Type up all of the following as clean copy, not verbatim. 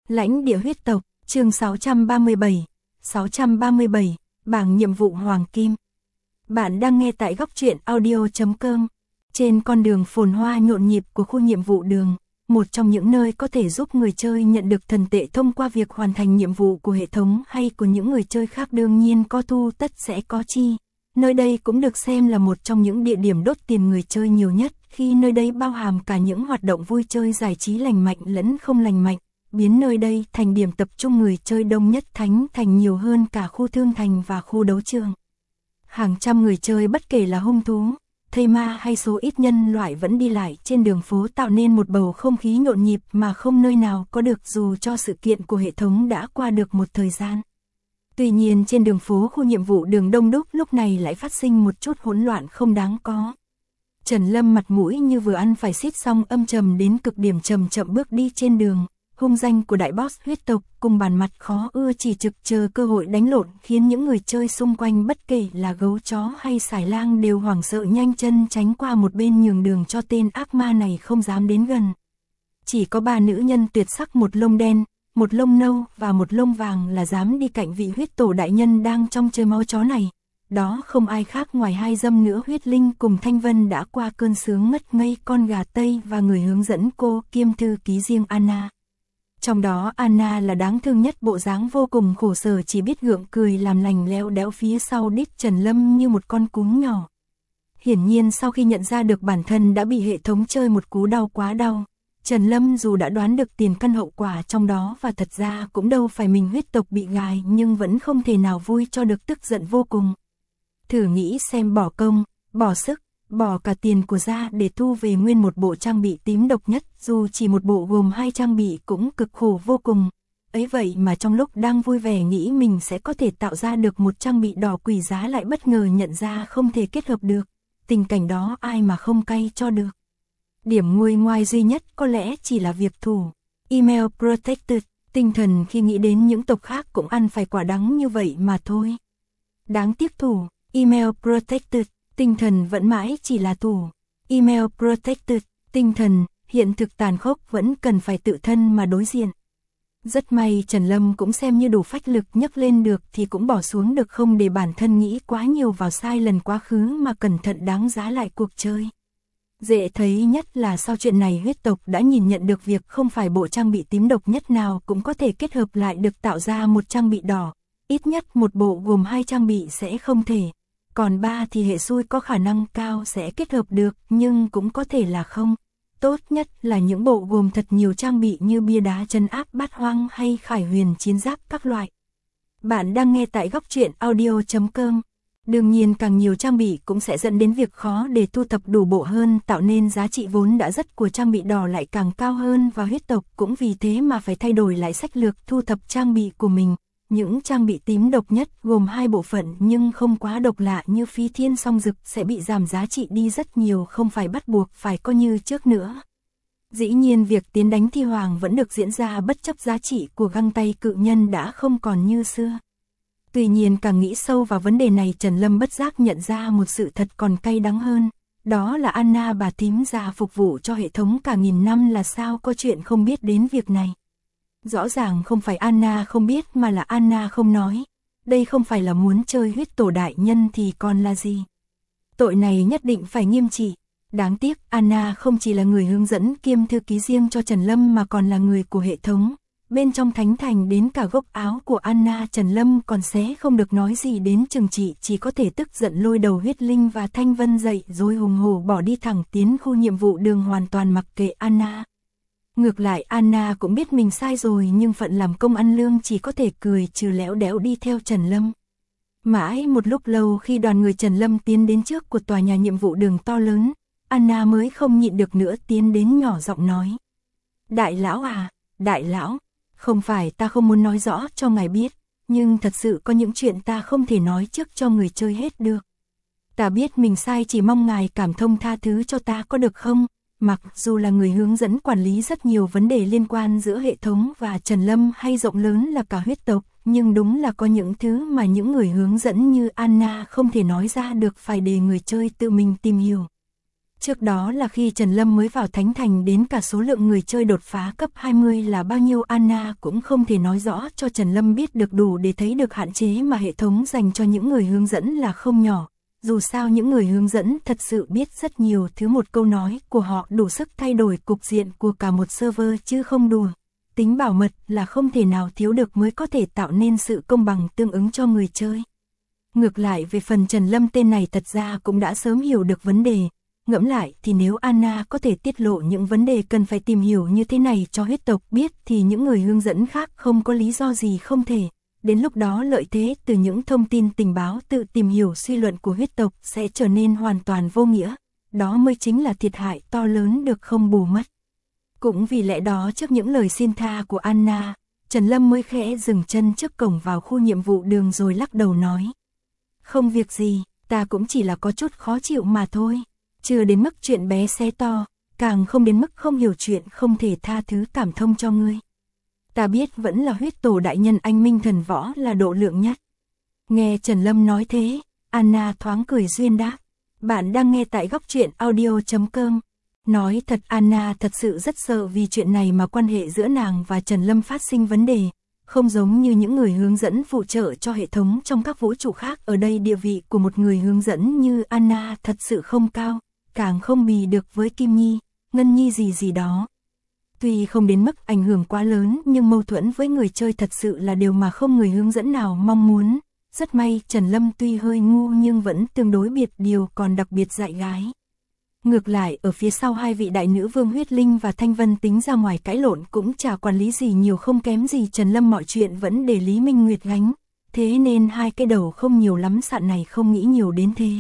Lãnh địa huyết tộc, chương 637, bảng nhiệm vụ Hoàng Kim. Bạn đang nghe tại góc truyện audio.com. Trên con đường phồn hoa nhộn nhịp của khu nhiệm vụ đường, một trong những nơi có thể giúp người chơi nhận được thần tệ thông qua việc hoàn thành nhiệm vụ của hệ thống hay của những người chơi khác, đương nhiên có thu tất sẽ có chi. Nơi đây cũng được xem là một trong những địa điểm đốt tiền người chơi nhiều nhất, khi nơi đây bao hàm cả những hoạt động vui chơi giải trí lành mạnh lẫn không lành mạnh, biến nơi đây thành điểm tập trung người chơi đông nhất Thánh Thành, nhiều hơn cả khu thương thành và khu đấu trường. Hàng trăm người chơi bất kể là hung thú, thây ma hay số ít nhân loại vẫn đi lại trên đường phố, tạo nên một bầu không khí nhộn nhịp mà không nơi nào có được dù cho sự kiện của hệ thống đã qua được một thời gian. Tuy nhiên trên đường phố khu nhiệm vụ đường đông đúc lúc này lại phát sinh một chút hỗn loạn không đáng có. Trần Lâm mặt mũi như vừa ăn phải xít xong, âm trầm đến cực điểm, chậm chậm bước đi trên đường. Hung danh của đại boss huyết tộc cùng bản mặt khó ưa chỉ trực chờ cơ hội đánh lộn, khiến những người chơi xung quanh bất kể là gấu chó hay sải lang đều hoảng sợ nhanh chân tránh qua một bên, nhường đường cho tên ác ma này không dám đến gần. Chỉ có 3 nữ nhân tuyệt sắc, một lông đen, một lông nâu và một lông vàng là dám đi cạnh vị huyết tổ đại nhân đang trong chơi máu chó này. Đó không ai khác ngoài hai dâm nữ Huyết Linh cùng Thanh Vân đã qua cơn sướng ngất ngây, con gà Tây và người hướng dẫn cô kiêm thư ký riêng Anna. Trong đó Anna là đáng thương nhất, bộ dáng vô cùng khổ sở, chỉ biết gượng cười làm lành leo đéo phía sau đít Trần Lâm như một con cún nhỏ. Hiển nhiên sau khi nhận ra được bản thân đã bị hệ thống chơi một cú đau quá đau, Trần Lâm dù đã đoán được tiền căn hậu quả trong đó và thật ra cũng đâu phải mình huyết tộc bị gài, nhưng vẫn không thể nào vui cho được, tức giận vô cùng. Thử nghĩ xem, bỏ công, bỏ sức, bỏ cả tiền của ra để thu về nguyên một bộ trang bị tím độc nhất, dù chỉ một bộ gồm 2 trang bị cũng cực khổ vô cùng. Ấy vậy mà trong lúc đang vui vẻ nghĩ mình sẽ có thể tạo ra được một trang bị đỏ quỷ giá, lại bất ngờ nhận ra không thể kết hợp được. Tình cảnh đó ai mà không cay cho được. Điểm nguôi ngoai duy nhất có lẽ chỉ là việc thủ Email Protected. Tinh thần khi nghĩ đến những tộc khác cũng ăn phải quả đắng như vậy mà thôi. Đáng tiếc thủ Email Protected, tinh thần vẫn mãi chỉ là thủ Email Protected, tinh thần, hiện thực tàn khốc vẫn cần phải tự thân mà đối diện. Rất may Trần Lâm cũng xem như đủ phách lực, nhấc lên được thì cũng bỏ xuống được, không để bản thân nghĩ quá nhiều vào sai lần quá khứ mà cẩn thận đáng giá lại cuộc chơi. Dễ thấy nhất là sau chuyện này huyết tộc đã nhìn nhận được việc không phải bộ trang bị tím độc nhất nào cũng có thể kết hợp lại được tạo ra một trang bị đỏ. Ít nhất một bộ gồm 2 trang bị sẽ không thể. Còn 3 thì hệ xui có khả năng cao sẽ kết hợp được, nhưng cũng có thể là không. Tốt nhất là những bộ gồm thật nhiều trang bị như bia đá trấn áp bát hoang hay khải huyền chiến giáp các loại. Bạn đang nghe tại góc truyện audio.com. Đương nhiên càng nhiều trang bị cũng sẽ dẫn đến việc khó để thu thập đủ bộ hơn, tạo nên giá trị vốn đã rất của trang bị đỏ lại càng cao hơn, và huyết tộc cũng vì thế mà phải thay đổi lại sách lược thu thập trang bị của mình. Những trang bị tím độc nhất gồm 2 bộ phận nhưng không quá độc lạ như Phi Thiên Song Dực sẽ bị giảm giá trị đi rất nhiều, không phải bắt buộc phải có như trước nữa. Dĩ nhiên việc tiến đánh thi hoàng vẫn được diễn ra bất chấp giá trị của găng tay cự nhân đã không còn như xưa. Tuy nhiên càng nghĩ sâu vào vấn đề này, Trần Lâm bất giác nhận ra một sự thật còn cay đắng hơn. Đó là Anna, bà tím già phục vụ cho hệ thống cả nghìn năm, là sao có chuyện không biết đến việc này. Rõ ràng không phải Anna không biết mà là Anna không nói. Đây không phải là muốn chơi huyết tổ đại nhân thì còn là gì. Tội này nhất định phải nghiêm trị. Đáng tiếc Anna không chỉ là người hướng dẫn kiêm thư ký riêng cho Trần Lâm mà còn là người của hệ thống. Bên trong Thánh Thành đến cả gốc áo của Anna Trần Lâm còn xé không được nói gì đến trừng trị, chỉ có thể tức giận lôi đầu Huyết Linh và Thanh Vân dậy rồi hùng hổ bỏ đi thẳng tiến khu nhiệm vụ đường, hoàn toàn mặc kệ Anna. Ngược lại Anna cũng biết mình sai rồi nhưng phận làm công ăn lương chỉ có thể cười trừ léo đéo đi theo Trần Lâm. Mãi một lúc lâu khi đoàn người Trần Lâm tiến đến trước của tòa nhà nhiệm vụ đường to lớn, Anna mới không nhịn được nữa tiến đến nhỏ giọng nói. Đại lão à, đại lão, không phải ta không muốn nói rõ cho ngài biết, nhưng thật sự có những chuyện ta không thể nói trước cho người chơi hết được. Ta biết mình sai, chỉ mong ngài cảm thông tha thứ cho ta có được không? Mặc dù là người hướng dẫn quản lý rất nhiều vấn đề liên quan giữa hệ thống và Trần Lâm hay rộng lớn là cả huyết tộc, nhưng đúng là có những thứ mà những người hướng dẫn như Anna không thể nói ra được, phải để người chơi tự mình tìm hiểu. Trước đó là khi Trần Lâm mới vào Thánh Thành, đến cả số lượng người chơi đột phá cấp 20 là bao nhiêu Anna cũng không thể nói rõ cho Trần Lâm biết được, đủ để thấy được hạn chế mà hệ thống dành cho những người hướng dẫn là không nhỏ. Dù sao những người hướng dẫn thật sự biết rất nhiều thứ, một câu nói của họ đủ sức thay đổi cục diện của cả một server chứ không đùa. Tính bảo mật là không thể nào thiếu được mới có thể tạo nên sự công bằng tương ứng cho người chơi. Ngược lại về phần Trần Lâm, tên này thật ra cũng đã sớm hiểu được vấn đề. Ngẫm lại thì nếu Anna có thể tiết lộ những vấn đề cần phải tìm hiểu như thế này cho huyết tộc biết thì những người hướng dẫn khác không có lý do gì không thể. Đến lúc đó lợi thế từ những thông tin tình báo tự tìm hiểu suy luận của huyết tộc sẽ trở nên hoàn toàn vô nghĩa. Đó mới chính là thiệt hại to lớn được không bù mất. Cũng vì lẽ đó trước những lời xin tha của Anna, Trần Lâm mới khẽ dừng chân trước cổng vào khu nhiệm vụ đường rồi lắc đầu nói. Không việc gì, ta cũng chỉ là có chút khó chịu mà thôi. Chưa đến mức chuyện bé xé to, càng không đến mức không hiểu chuyện không thể tha thứ cảm thông cho ngươi. Ta biết vẫn là huyết tổ đại nhân anh minh thần võ là độ lượng nhất. Nghe Trần Lâm nói thế, Anna thoáng cười duyên đáp. Bạn đang nghe tại góc truyện audio.com. Nói thật, Anna thật sự rất sợ vì chuyện này mà quan hệ giữa nàng và Trần Lâm phát sinh vấn đề. Không giống như những người hướng dẫn phụ trợ cho hệ thống trong các vũ trụ khác, ở đây địa vị của một người hướng dẫn như Anna thật sự không cao, càng không bì được với Kim Nhi, Ngân Nhi gì đó. Tuy không đến mức ảnh hưởng quá lớn nhưng mâu thuẫn với người chơi thật sự là điều mà không người hướng dẫn nào mong muốn. Rất may Trần Lâm tuy hơi ngu nhưng vẫn tương đối biệt điều, còn đặc biệt dạy gái. Ngược lại ở phía sau hai vị đại nữ vương Huyết Linh và Thanh Vân tính ra ngoài cãi lộn cũng chả quản lý gì nhiều, không kém gì Trần Lâm, mọi chuyện vẫn để Lý Minh Nguyệt gánh. Thế nên hai cái đầu không nhiều lắm sạn này không nghĩ nhiều đến thế.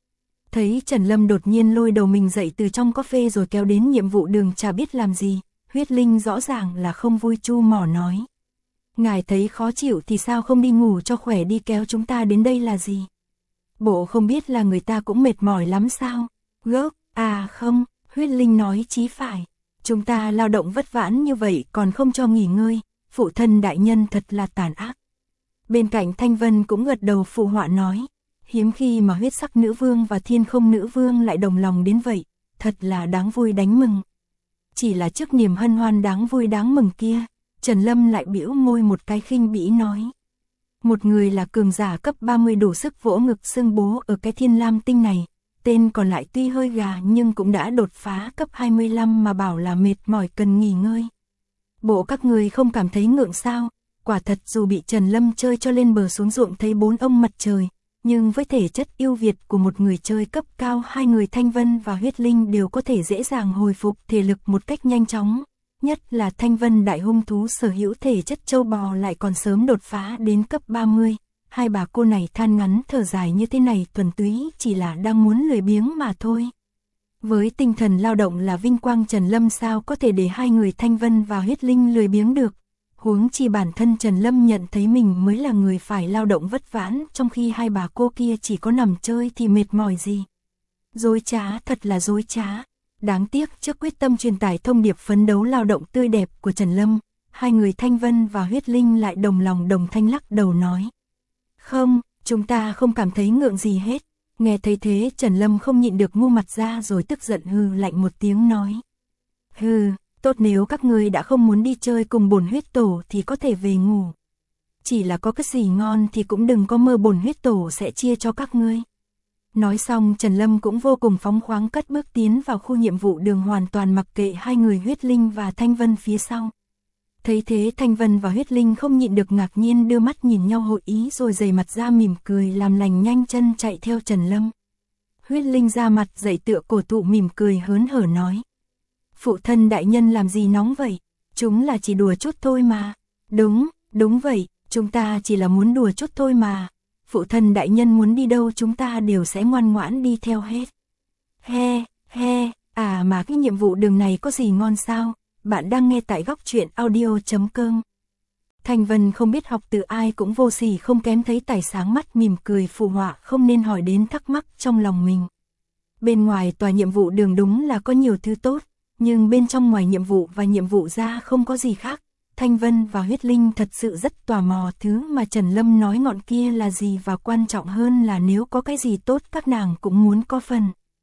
Thấy Trần Lâm đột nhiên lôi đầu mình dậy từ trong coffee rồi kéo đến nhiệm vụ đường chả biết làm gì, Huyết Linh rõ ràng là không vui chu mỏ nói. Ngài thấy khó chịu thì sao không đi ngủ cho khỏe đi, kéo chúng ta đến đây là gì? Bộ không biết là người ta cũng mệt mỏi lắm sao? Gớp, à không, Huyết Linh nói chí phải. Chúng ta lao động vất vả như vậy còn không cho nghỉ ngơi, phụ thân đại nhân thật là tàn ác. Bên cạnh Thanh Vân cũng gật đầu phụ họa nói. Hiếm khi mà huyết sắc nữ vương và thiên không nữ vương lại đồng lòng đến vậy, thật là đáng vui đánh mừng. Chỉ là trước niềm hân hoan đáng vui đáng mừng kia, Trần Lâm lại bĩu môi một cái khinh bỉ nói. Một người là cường giả cấp 30 đủ sức vỗ ngực xưng bố ở cái Thiên Lam tinh này, tên còn lại tuy hơi gà nhưng cũng đã đột phá cấp 25 mà bảo là mệt mỏi cần nghỉ ngơi. Bộ các người không cảm thấy ngượng sao? Quả thật dù bị Trần Lâm chơi cho lên bờ xuống ruộng thấy bốn ông mặt trời, nhưng với thể chất yêu việt của một người chơi cấp cao, hai người Thanh Vân và Huyết Linh đều có thể dễ dàng hồi phục thể lực một cách nhanh chóng. Nhất là Thanh Vân đại hung thú sở hữu thể chất châu bò lại còn sớm đột phá đến cấp 30. Hai bà cô này than ngắn thở dài như thế này thuần túy chỉ là đang muốn lười biếng mà thôi. Với tinh thần lao động là vinh quang, Trần Lâm sao có thể để hai người Thanh Vân và Huyết Linh lười biếng được. Huống chi bản thân Trần Lâm nhận thấy mình mới là người phải lao động vất vả, trong khi hai bà cô kia chỉ có nằm chơi thì mệt mỏi gì. Dối trá, thật là dối trá. Đáng tiếc trước quyết tâm truyền tải thông điệp phấn đấu lao động tươi đẹp của Trần Lâm, hai người Thanh Vân và Huyết Linh lại đồng lòng đồng thanh lắc đầu nói. Không, chúng ta không cảm thấy ngượng gì hết. Nghe thấy thế Trần Lâm không nhịn được ngu mặt ra rồi tức giận hừ lạnh một tiếng nói. Hừ, tốt, nếu các ngươi đã không muốn đi chơi cùng bổn huyết tổ thì có thể về ngủ. Chỉ là có cái gì ngon thì cũng đừng có mơ bổn huyết tổ sẽ chia cho các ngươi. Nói xong Trần Lâm cũng vô cùng phóng khoáng cất bước tiến vào khu nhiệm vụ đường, hoàn toàn mặc kệ hai người Huyết Linh và Thanh Vân phía sau. Thấy thế Thanh Vân và Huyết Linh không nhịn được ngạc nhiên đưa mắt nhìn nhau hội ý rồi dày mặt ra mỉm cười làm lành nhanh chân chạy theo Trần Lâm. Huyết Linh ra mặt dậy tựa cổ thụ mỉm cười hớn hở nói. Phụ thân đại nhân làm gì nóng vậy? Chúng là chỉ đùa chút thôi mà. Đúng vậy, chúng ta chỉ là muốn đùa chút thôi mà. Phụ thân đại nhân muốn đi đâu chúng ta đều sẽ ngoan ngoãn đi theo hết. He, à mà cái nhiệm vụ đường này có gì ngon sao? Bạn đang nghe tại góc truyện audio.com. Thanh Vân không biết học từ ai cũng vô sỉ không kém, thấy tài sáng mắt mỉm cười phụ họa không nên hỏi đến thắc mắc trong lòng mình. Bên ngoài tòa nhiệm vụ đường đúng là có nhiều thứ tốt, nhưng bên trong ngoài nhiệm vụ và nhiệm vụ ra không có gì khác. Thanh Vân và Huyết Linh thật sự rất tò mò thứ mà Trần Lâm nói ngọn kia là gì, và quan trọng hơn là nếu có cái gì tốt các nàng cũng muốn có phần.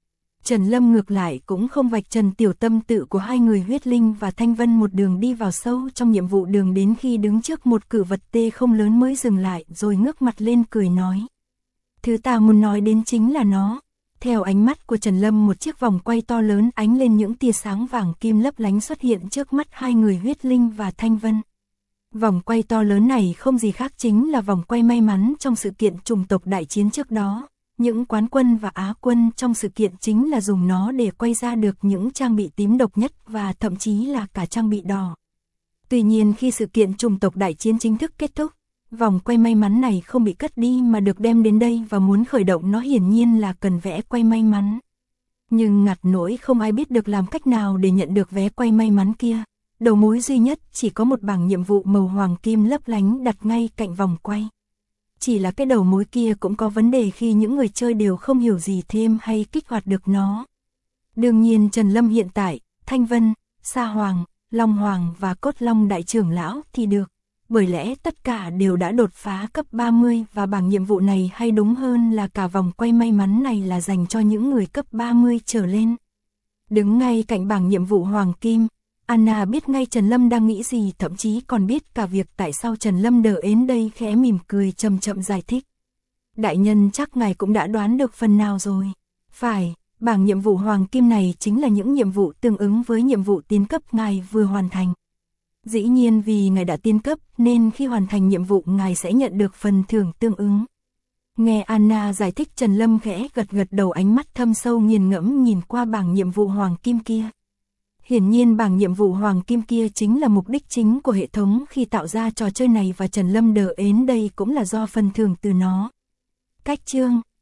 Trần Lâm ngược lại cũng không vạch trần tiểu tâm tự của hai người Huyết Linh và Thanh Vân, một đường đi vào sâu trong nhiệm vụ đường đến khi đứng trước một cự vật tê không lớn mới dừng lại rồi ngước mặt lên cười nói. Thứ ta muốn nói đến chính là nó. Theo ánh mắt của Trần Lâm, một chiếc vòng quay to lớn ánh lên những tia sáng vàng kim lấp lánh xuất hiện trước mắt hai người Huyết Linh và Thanh Vân. Vòng quay to lớn này không gì khác chính là vòng quay may mắn trong sự kiện chủng tộc đại chiến trước đó. Những quán quân và á quân trong sự kiện chính là dùng nó để quay ra được những trang bị tím độc nhất và thậm chí là cả trang bị đỏ. Tuy nhiên khi sự kiện chủng tộc đại chiến chính thức kết thúc, vòng quay may mắn này không bị cất đi mà được đem đến đây, và muốn khởi động nó hiển nhiên là cần vé quay may mắn. Nhưng ngặt nỗi không ai biết được làm cách nào để nhận được vé quay may mắn kia. Đầu mối duy nhất chỉ có một bảng nhiệm vụ màu hoàng kim lấp lánh đặt ngay cạnh vòng quay. Chỉ là cái đầu mối kia cũng có vấn đề khi những người chơi đều không hiểu gì thêm hay kích hoạt được nó. Đương nhiên Trần Lâm hiện tại, Thanh Vân, Sa Hoàng, Long Hoàng và Cốt Long Đại trưởng lão thì được. Bởi lẽ tất cả đều đã đột phá cấp 30 và bảng nhiệm vụ này, hay đúng hơn là cả vòng quay may mắn này, là dành cho những người cấp 30 trở lên. Đứng ngay cạnh bảng nhiệm vụ hoàng kim, Anna biết ngay Trần Lâm đang nghĩ gì, thậm chí còn biết cả việc tại sao Trần Lâm đờ đến đây, khẽ mỉm cười chậm chậm giải thích. Đại nhân, chắc ngài cũng đã đoán được phần nào rồi. Phải, bảng nhiệm vụ hoàng kim này chính là những nhiệm vụ tương ứng với nhiệm vụ tiến cấp ngài vừa hoàn thành. Dĩ nhiên vì ngài đã tiến cấp nên khi hoàn thành nhiệm vụ ngài sẽ nhận được phần thưởng tương ứng. Nghe Anna giải thích, Trần Lâm khẽ gật gật đầu, ánh mắt thâm sâu nghiền ngẫm nhìn qua bảng nhiệm vụ hoàng kim kia. Hiển nhiên bảng nhiệm vụ hoàng kim kia chính là mục đích chính của hệ thống khi tạo ra trò chơi này, và Trần Lâm đờ đến đây cũng là do phần thưởng từ nó. Cách chương